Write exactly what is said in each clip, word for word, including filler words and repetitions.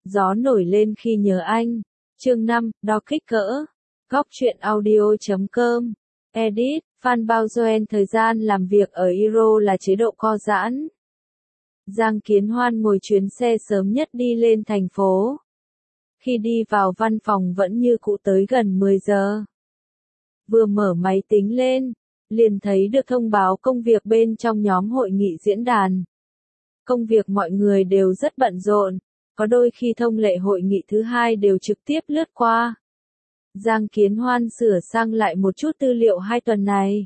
Gió nổi lên khi nhớ anh. Chương năm, đo kích cỡ. Góc truyện audio chấm com. Edit, Phan Bao Doen. Thời gian làm việc ở Euro là chế độ co giãn. Giang Kiến Hoan ngồi chuyến xe sớm nhất đi lên thành phố. Khi đi vào văn phòng vẫn như cũ tới gần mười giờ. Vừa mở máy tính lên, liền thấy được thông báo công việc bên trong nhóm hội nghị diễn đàn. Công việc mọi người đều rất bận rộn, có đôi khi thông lệ hội nghị thứ hai đều trực tiếp lướt qua. Giang Kiến Hoan sửa sang lại một chút tư liệu hai tuần này.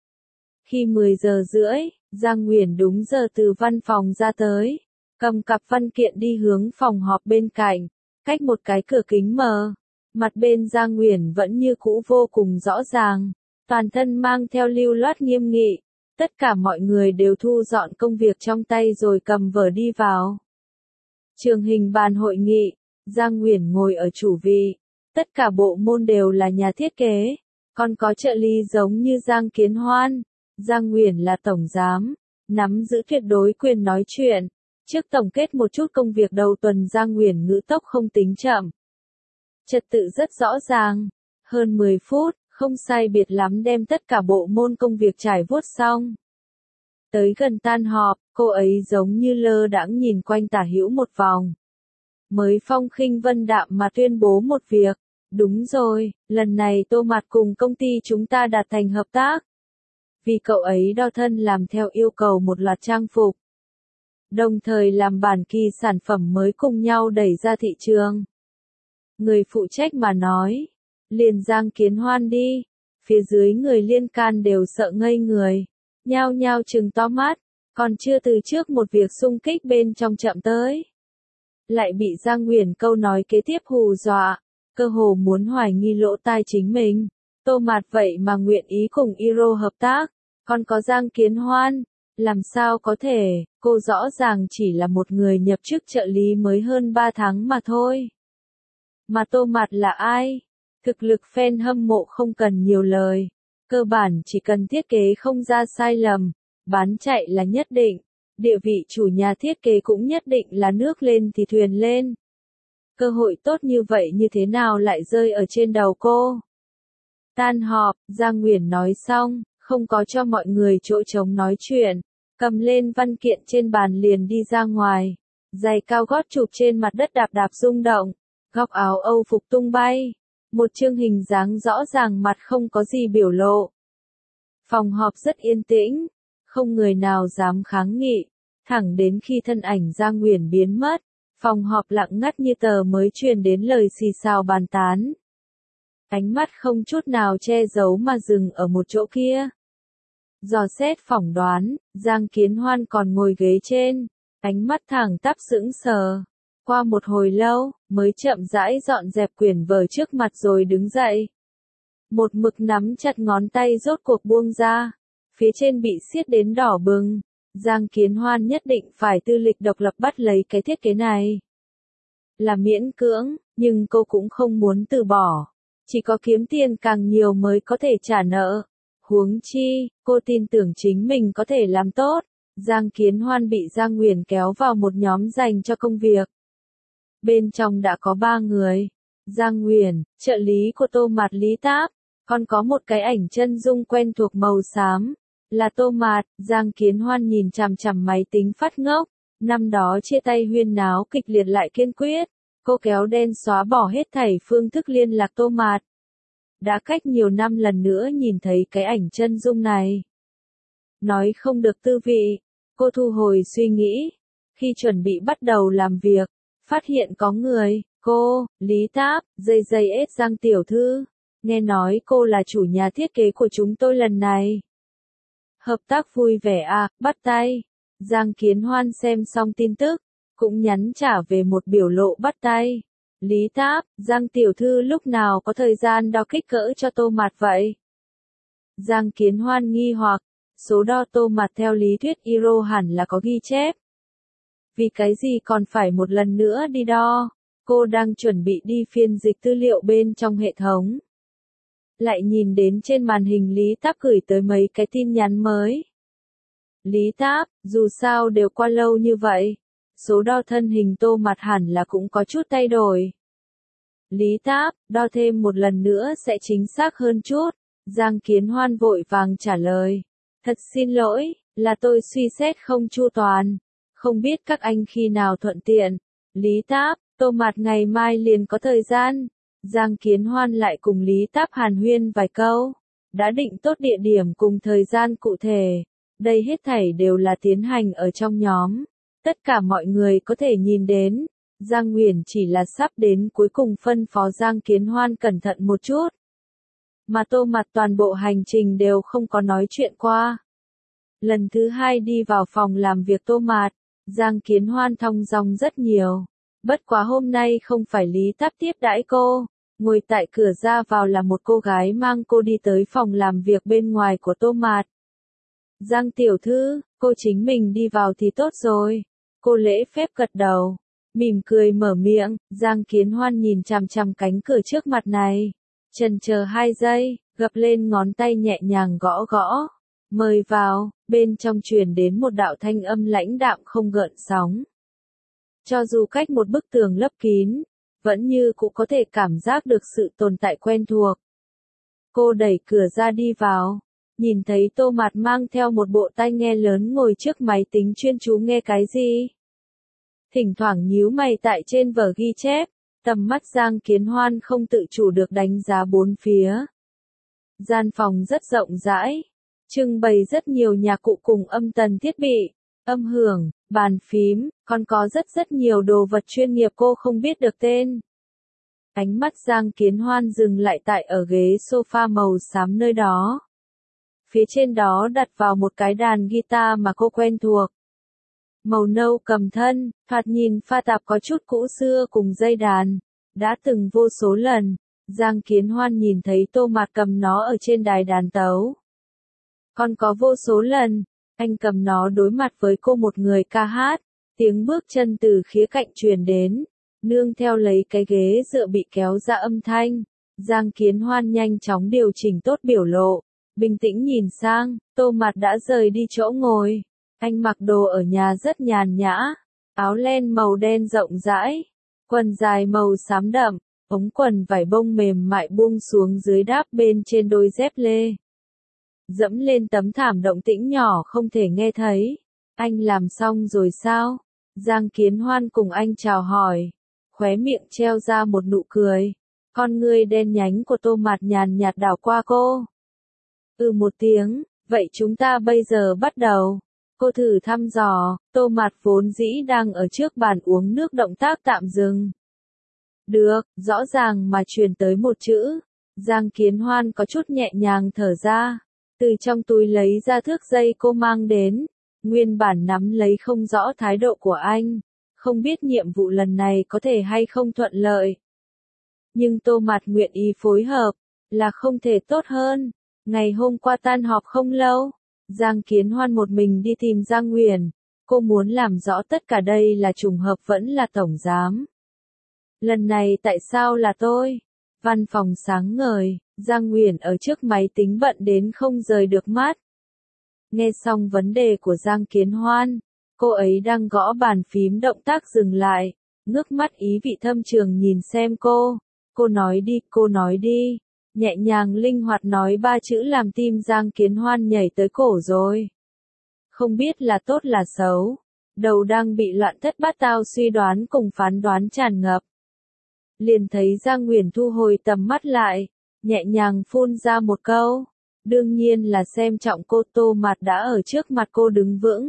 Khi mười giờ rưỡi, Giang Nguyễn đúng giờ từ văn phòng ra tới, cầm cặp văn kiện đi hướng phòng họp bên cạnh, cách một cái cửa kính mờ. Mặt bên Giang Nguyễn vẫn như cũ vô cùng rõ ràng, toàn thân mang theo lưu loát nghiêm nghị. Tất cả mọi người đều thu dọn công việc trong tay rồi cầm vở đi vào. Trường hình bàn hội nghị, Giang Nguyễn ngồi ở chủ vị. Tất cả bộ môn đều là nhà thiết kế, còn có trợ lý giống như Giang Kiến Hoan. Giang Nguyễn là tổng giám, nắm giữ tuyệt đối quyền nói chuyện. Trước tổng kết một chút công việc đầu tuần, Giang Nguyễn ngữ tốc không tính chậm. Trật tự rất rõ ràng, hơn mười phút, không sai biệt lắm đem tất cả bộ môn công việc trải vuốt xong. Tới gần tan họp, cô ấy giống như lơ đãng nhìn quanh tả hữu một vòng. Mới phong khinh vân đạm mà tuyên bố một việc. Đúng rồi, lần này Tô Mạt cùng công ty chúng ta đạt thành hợp tác. Vì cậu ấy đo thân làm theo yêu cầu một loạt trang phục. Đồng thời làm bản kỳ sản phẩm mới cùng nhau đẩy ra thị trường. Người phụ trách mà nói, liền Giang Kiến Hoan đi. Phía dưới người liên can đều sợ ngây người, nhao nhao trừng to mắt, còn chưa từ trước một việc xung kích bên trong chậm tới. Lại bị Giang Nguyễn câu nói kế tiếp hù dọa, cơ hồ muốn hoài nghi lỗ tai chính mình. Tô Mạt vậy mà nguyện ý cùng Euro hợp tác, còn có Giang Kiến Hoan, làm sao có thể, cô rõ ràng chỉ là một người nhập chức trợ lý mới hơn ba tháng mà thôi. Mà Tô Mạt là ai? Thực lực fan hâm mộ không cần nhiều lời, cơ bản chỉ cần thiết kế không ra sai lầm, bán chạy là nhất định, địa vị chủ nhà thiết kế cũng nhất định là nước lên thì thuyền lên. Cơ hội tốt như vậy như thế nào lại rơi ở trên đầu cô? Tan họp, Giang Nguyễn nói xong, không có cho mọi người chỗ trống nói chuyện, cầm lên văn kiện trên bàn liền đi ra ngoài, giày cao gót chụp trên mặt đất đạp đạp rung động, góc áo Âu phục tung bay, một chương hình dáng rõ ràng mặt không có gì biểu lộ. Phòng họp rất yên tĩnh, không người nào dám kháng nghị, thẳng đến khi thân ảnh Giang Nguyễn biến mất, phòng họp lặng ngắt như tờ mới truyền đến lời xì xào bàn tán. Ánh mắt không chút nào che giấu mà dừng ở một chỗ kia. Dò xét phỏng đoán, Giang Kiến Hoan còn ngồi ghế trên, ánh mắt thẳng tắp sững sờ. Qua một hồi lâu, mới chậm rãi dọn dẹp quyển vở trước mặt rồi đứng dậy. Một mực nắm chặt ngón tay rốt cuộc buông ra, phía trên bị siết đến đỏ bừng. Giang Kiến Hoan nhất định phải tư lịch độc lập bắt lấy cái thiết kế này. Là miễn cưỡng, nhưng cô cũng không muốn từ bỏ. Chỉ có kiếm tiền càng nhiều mới có thể trả nợ. Huống chi, cô tin tưởng chính mình có thể làm tốt. Giang Kiến Hoan bị Giang Nguyễn kéo vào một nhóm dành cho công việc. Bên trong đã có ba người. Giang Nguyễn, trợ lý của Tô Mạt Lý Táp, còn có một cái ảnh chân dung quen thuộc màu xám. Là Tô Mạt. Giang Kiến Hoan nhìn chằm chằm máy tính phát ngốc. Năm đó chia tay huyên náo kịch liệt lại kiên quyết. Cô kéo đen xóa bỏ hết thảy phương thức liên lạc Tô Mạt. Đã cách nhiều năm lần nữa nhìn thấy cái ảnh chân dung này. Nói không được tư vị. Cô thu hồi suy nghĩ. Khi chuẩn bị bắt đầu làm việc, phát hiện có người. Cô, Lý Táp, dây dây ết Giang tiểu thư. Nghe nói cô là chủ nhà thiết kế của chúng tôi lần này. Hợp tác vui vẻ à, bắt tay. Giang Kiến Hoan xem xong tin tức, cũng nhắn trả về một biểu lộ bắt tay. Lý Táp, Giang tiểu thư lúc nào có thời gian đo kích cỡ cho Tô Mạt vậy? Giang Kiến Hoan nghi hoặc, số đo Tô Mạt theo lý thuyết Euro hẳn là có ghi chép. Vì cái gì còn phải một lần nữa đi đo? Cô đang chuẩn bị đi phiên dịch tư liệu bên trong hệ thống. Lại nhìn đến trên màn hình Lý Táp gửi tới mấy cái tin nhắn mới. Lý Táp, dù sao đều qua lâu như vậy. số đo thân hình Tô Mạt hẳn là cũng có chút thay đổi. Lý Táp, đo thêm một lần nữa sẽ chính xác hơn chút. Giang Kiến Hoan vội vàng trả lời. Thật xin lỗi, là tôi suy xét không chu toàn. Không biết các anh khi nào thuận tiện. Lý Táp, Tô Mạt ngày mai liền có thời gian. Giang Kiến Hoan lại cùng Lý Táp hàn huyên vài câu. Đã định tốt địa điểm cùng thời gian cụ thể. Đây hết thảy đều là tiến hành ở trong nhóm. Tất cả mọi người có thể nhìn đến. Giang Uyển chỉ là sắp đến cuối cùng phân phó Giang Kiến Hoan cẩn thận một chút. Mà Tô Mạt toàn bộ hành trình đều không có nói chuyện qua. Lần thứ hai đi vào phòng làm việc Tô Mạt, Giang Kiến Hoan thong dong rất nhiều. Bất quá hôm nay không phải Lý Táp tiếp đãi cô, ngồi tại cửa ra vào là một cô gái mang cô đi tới phòng làm việc bên ngoài của Tô Mạt. Giang tiểu thư, cô chính mình đi vào thì tốt rồi. Cô lễ phép gật đầu, mỉm cười mở miệng. Giang Kiến Hoan nhìn chằm chằm cánh cửa trước mặt này, chần chờ hai giây, gập lên ngón tay nhẹ nhàng gõ gõ. Mời vào, bên trong truyền đến một đạo thanh âm lãnh đạm không gợn sóng. Cho dù cách một bức tường lấp kín, vẫn như cũng có thể cảm giác được sự tồn tại quen thuộc. Cô đẩy cửa ra đi vào, nhìn thấy Tô Mạt mang theo một bộ tai nghe lớn ngồi trước máy tính chuyên chú nghe cái gì. Thỉnh thoảng nhíu mày tại trên vở ghi chép, tầm mắt Giang Kiến Hoan không tự chủ được đánh giá bốn phía. Gian phòng rất rộng rãi, trưng bày rất nhiều nhạc cụ cùng âm tần thiết bị, âm hưởng, bàn phím, còn có rất rất nhiều đồ vật chuyên nghiệp cô không biết được tên. Ánh mắt Giang Kiến Hoan dừng lại tại ở ghế sofa màu xám nơi đó. Phía trên đó đặt vào một cái đàn guitar mà cô quen thuộc. Màu nâu cầm thân, thoạt nhìn pha tạp có chút cũ xưa cùng dây đàn. Đã từng vô số lần, Giang Kiến Hoan nhìn thấy Tô Mạt cầm nó ở trên đài đàn tấu. Còn có vô số lần, anh cầm nó đối mặt với cô một người ca hát, tiếng bước chân từ khía cạnh truyền đến, nương theo lấy cái ghế dựa bị kéo ra âm thanh. Giang Kiến Hoan nhanh chóng điều chỉnh tốt biểu lộ, bình tĩnh nhìn sang, Tô Mạt đã rời đi chỗ ngồi. Anh mặc đồ ở nhà rất nhàn nhã, áo len màu đen rộng rãi, quần dài màu xám đậm, ống quần vải bông mềm mại buông xuống dưới đáp bên trên đôi dép lê. Dẫm lên tấm thảm động tĩnh nhỏ không thể nghe thấy. Anh làm xong rồi sao? Giang Kiến Hoan cùng anh chào hỏi, khóe miệng treo ra một nụ cười. Con ngươi đen nhánh của Tô Mạt nhàn nhạt đảo qua cô. Ừ một tiếng, vậy chúng ta bây giờ bắt đầu. Cô thử thăm dò, Tô Mạt vốn dĩ đang ở trước bàn uống nước động tác tạm dừng. Được, rõ ràng mà truyền tới một chữ. Giang Kiến Hoan có chút nhẹ nhàng thở ra, từ trong túi lấy ra thước dây cô mang đến, nguyên bản nắm lấy không rõ thái độ của anh, không biết nhiệm vụ lần này có thể hay không thuận lợi. Nhưng Tô Mạt nguyện ý phối hợp, là không thể tốt hơn. Ngày hôm qua tan họp không lâu, Giang Kiến Hoan một mình đi tìm Giang Uyển, cô muốn làm rõ tất cả đây là trùng hợp vẫn là tổng giám. Lần này tại sao là tôi? Văn phòng sáng ngời, Giang Uyển ở trước máy tính bận đến không rời được mắt. Nghe xong vấn đề của Giang Kiến Hoan, cô ấy đang gõ bàn phím động tác dừng lại, ngước mắt ý vị thâm trường nhìn xem cô. Cô nói đi, cô nói đi. Nhẹ nhàng linh hoạt nói ba chữ làm tim Giang Kiến Hoan nhảy tới cổ rồi. Không biết là tốt là xấu. Đầu đang bị loạn thất bát tao suy đoán cùng phán đoán tràn ngập. Liền thấy Giang Uyển thu hồi tầm mắt lại, nhẹ nhàng phun ra một câu. Đương nhiên là xem trọng cô. Tô Mạt đã ở trước mặt cô đứng vững.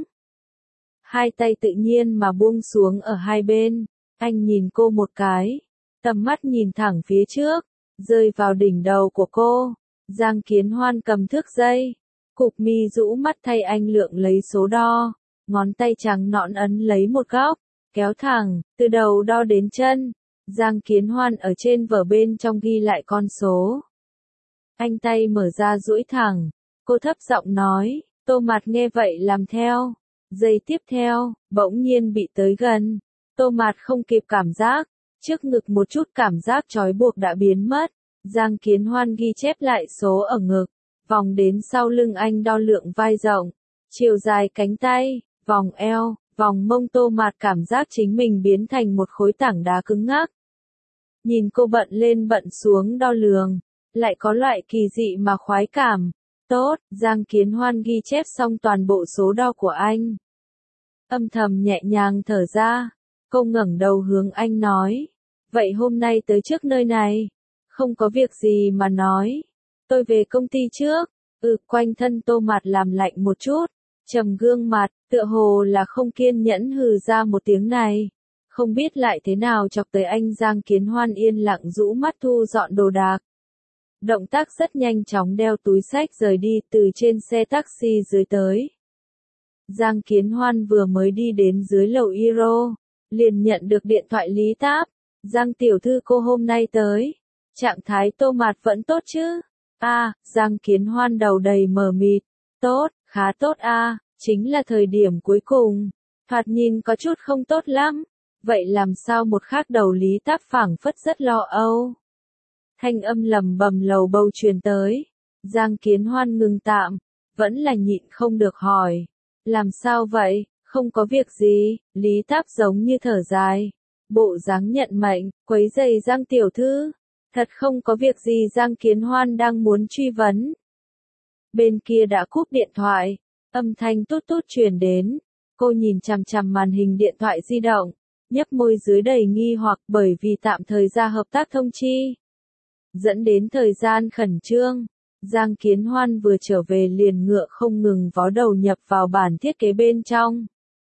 Hai tay tự nhiên mà buông xuống ở hai bên. Anh nhìn cô một cái. Tầm mắt nhìn thẳng phía trước, rơi vào đỉnh đầu của cô. Giang Kiến Hoan cầm thước dây, cụp mi rũ mắt thay anh lượng lấy số đo, ngón tay trắng nõn ấn lấy một góc, kéo thẳng, từ đầu đo đến chân. Giang Kiến Hoan ở trên vở bên trong ghi lại con số. Anh tay mở ra duỗi thẳng, cô thấp giọng nói, Tô Mạt nghe vậy làm theo. Giây tiếp theo, bỗng nhiên bị tới gần. Tô Mạt không kịp cảm giác, trước ngực một chút cảm giác trói buộc đã biến mất. Giang Kiến Hoan ghi chép lại số ở ngực, vòng đến sau lưng anh đo lượng vai rộng, chiều dài cánh tay, vòng eo, Vòng mông Tô Mạt cảm giác chính mình biến thành một khối tảng đá cứng ngắc. Nhìn cô bận lên bận xuống đo lường, lại có loại kỳ dị mà khoái cảm. Tốt, Giang Kiến Hoan ghi chép xong toàn bộ số đo của anh. Âm thầm nhẹ nhàng thở ra, cô ngẩng đầu hướng anh nói. Vậy hôm nay tới trước nơi này, không có việc gì mà nói. Tôi về công ty trước. Ừ, quanh thân Tô Mạt làm lạnh một chút, trầm gương mặt, tựa hồ là không kiên nhẫn hừ ra một tiếng này. Không biết lại thế nào chọc tới anh. Giang Kiến Hoan yên lặng rũ mắt thu dọn đồ đạc. Động tác rất nhanh chóng đeo túi xách rời đi từ trên xe taxi dưới tới. Giang Kiến Hoan vừa mới đi đến dưới lầu Iro, liền nhận được điện thoại Lý Táp. Giang tiểu thư cô hôm nay tới. Trạng thái Tô Mạt vẫn tốt chứ? A, à, Giang Kiến Hoan đầu đầy mờ mịt. Tốt, khá tốt a, à, chính là thời điểm cuối cùng. Thoạt nhìn có chút không tốt lắm. Vậy làm sao một khác đầu Lý Táp phảng phất rất lo âu. Thanh âm lầm bầm lầu bầu truyền tới. Giang Kiến Hoan ngừng tạm, vẫn là nhịn không được hỏi. Làm sao vậy? Không có việc gì. Lý Táp giống như thở dài. Bộ dáng nhận mệnh, quấy rầy Giang tiểu thư. Thật không có việc gì. Giang Kiến Hoan đang muốn truy vấn. Bên kia đã cúp điện thoại, âm thanh tút tút truyền đến. Cô nhìn chằm chằm màn hình điện thoại di động, nhấp môi dưới đầy nghi hoặc bởi vì tạm thời ra hợp tác thông chi. Dẫn đến thời gian khẩn trương, Giang Kiến Hoan vừa trở về liền ngựa không ngừng vó đầu nhập vào bản thiết kế bên trong.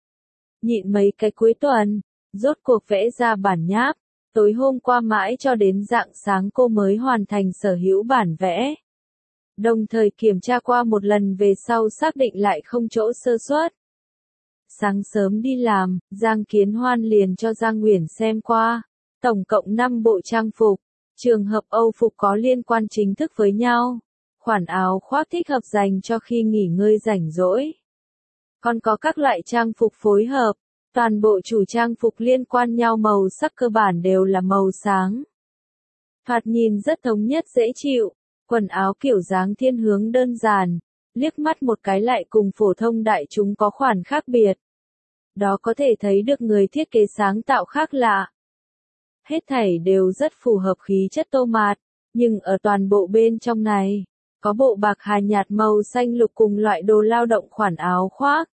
Nhịn mấy cái cuối tuần, rốt cuộc vẽ ra bản nháp, tối hôm qua mãi cho đến rạng sáng cô mới hoàn thành sở hữu bản vẽ. Đồng thời kiểm tra qua một lần về sau xác định lại không chỗ sơ suất. Sáng sớm đi làm, Giang Kiến Hoan liền cho Giang Uyển xem qua, tổng cộng năm bộ trang phục, trường hợp Âu phục có liên quan chính thức với nhau, khoản áo khoác thích hợp dành cho khi nghỉ ngơi rảnh rỗi. Còn có các loại trang phục phối hợp, toàn bộ chủ trang phục liên quan nhau màu sắc cơ bản đều là màu sáng. Thoạt nhìn rất thống nhất dễ chịu, quần áo kiểu dáng thiên hướng đơn giản, liếc mắt một cái lại cùng phổ thông đại chúng có khoản khác biệt. Đó có thể thấy được người thiết kế sáng tạo khác lạ. Hết thảy đều rất phù hợp khí chất Tô Mạt, nhưng ở toàn bộ bên trong này, có bộ bạc hà nhạt màu xanh lục cùng loại đồ lao động khoản áo khoác.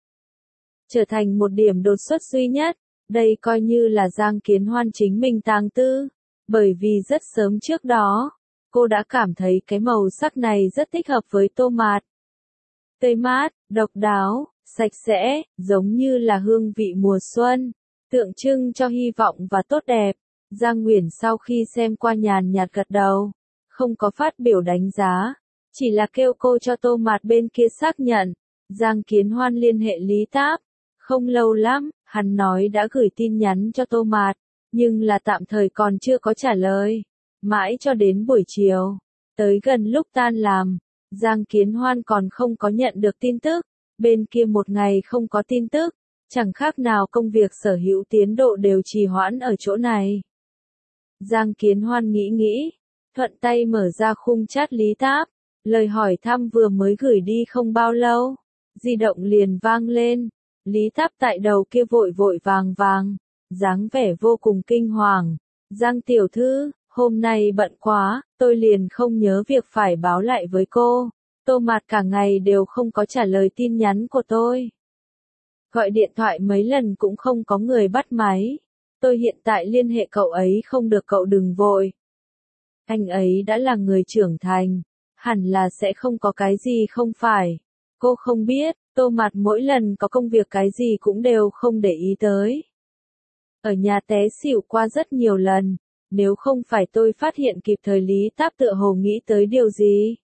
Trở thành một điểm đột xuất duy nhất, đây coi như là Giang Kiến Hoan chính mình tàng tư, bởi vì rất sớm trước đó, cô đã cảm thấy cái màu sắc này rất thích hợp với Tô Mạt. Tươi mát, độc đáo, sạch sẽ, giống như là hương vị mùa xuân, tượng trưng cho hy vọng và tốt đẹp. Giang Uyển sau khi xem qua nhàn nhạt gật đầu, không có phát biểu đánh giá, chỉ là kêu cô cho Tô Mạt bên kia xác nhận. Giang Kiến Hoan liên hệ Lý Táp, không lâu lắm, hắn nói đã gửi tin nhắn cho Tô Mạt, nhưng là tạm thời còn chưa có trả lời. Mãi cho đến buổi chiều, tới gần lúc tan làm, Giang Kiến Hoan còn không có nhận được tin tức, bên kia một ngày không có tin tức, chẳng khác nào công việc sở hữu tiến độ đều trì hoãn ở chỗ này. Giang Kiến Hoan nghĩ nghĩ, thuận tay mở ra khung chat Lý Táp, lời hỏi thăm vừa mới gửi đi không bao lâu, di động liền vang lên, Lý Táp tại đầu kia vội vội vàng vàng, dáng vẻ vô cùng kinh hoàng. Giang tiểu thư, hôm nay bận quá, tôi liền không nhớ việc phải báo lại với cô. Tô Mạt cả ngày đều không có trả lời tin nhắn của tôi. Gọi điện thoại mấy lần cũng không có người bắt máy. Tôi hiện tại liên hệ cậu ấy không được, cậu đừng vội. Anh ấy đã là người trưởng thành, hẳn là sẽ không có cái gì không phải. Cô không biết, Tô Mạt mỗi lần có công việc cái gì cũng đều không để ý tới. Ở nhà té xỉu qua rất nhiều lần, nếu không phải tôi phát hiện kịp thời. Lý Táp tựa hồ nghĩ tới điều gì.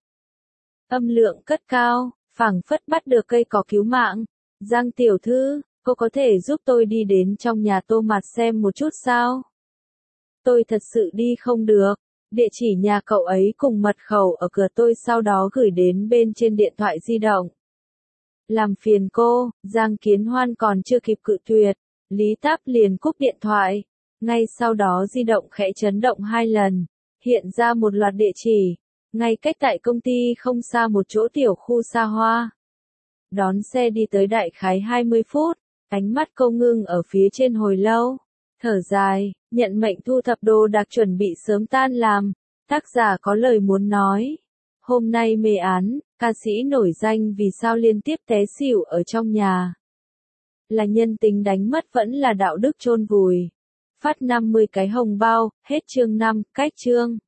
Âm lượng cất cao, phảng phất bắt được cây cỏ cứu mạng. Giang tiểu thư, cô có thể giúp tôi đi đến trong nhà Tô Mạt xem một chút sao? Tôi thật sự đi không được. Địa chỉ nhà cậu ấy cùng mật khẩu ở cửa tôi sau đó gửi đến bên trên điện thoại di động. Làm phiền cô. Giang Kiến Hoan còn chưa kịp cự tuyệt, Lý Táp liền cúp điện thoại. Ngay sau đó di động khẽ chấn động hai lần, hiện ra một loạt địa chỉ, ngay cách tại công ty không xa một chỗ tiểu khu xa hoa. Đón xe đi tới đại khái hai mươi phút, Ánh mắt câu ngưng ở phía trên hồi lâu. Thở dài, nhận mệnh thu thập đồ đạc chuẩn bị sớm tan làm. Tác giả có lời muốn nói. Hôm nay mê án, ca sĩ nổi danh vì sao liên tiếp té xỉu ở trong nhà. Là nhân tính đánh mất vẫn là đạo đức chôn vùi. Phát năm mươi cái hồng bao, hết chương năm, cách chương.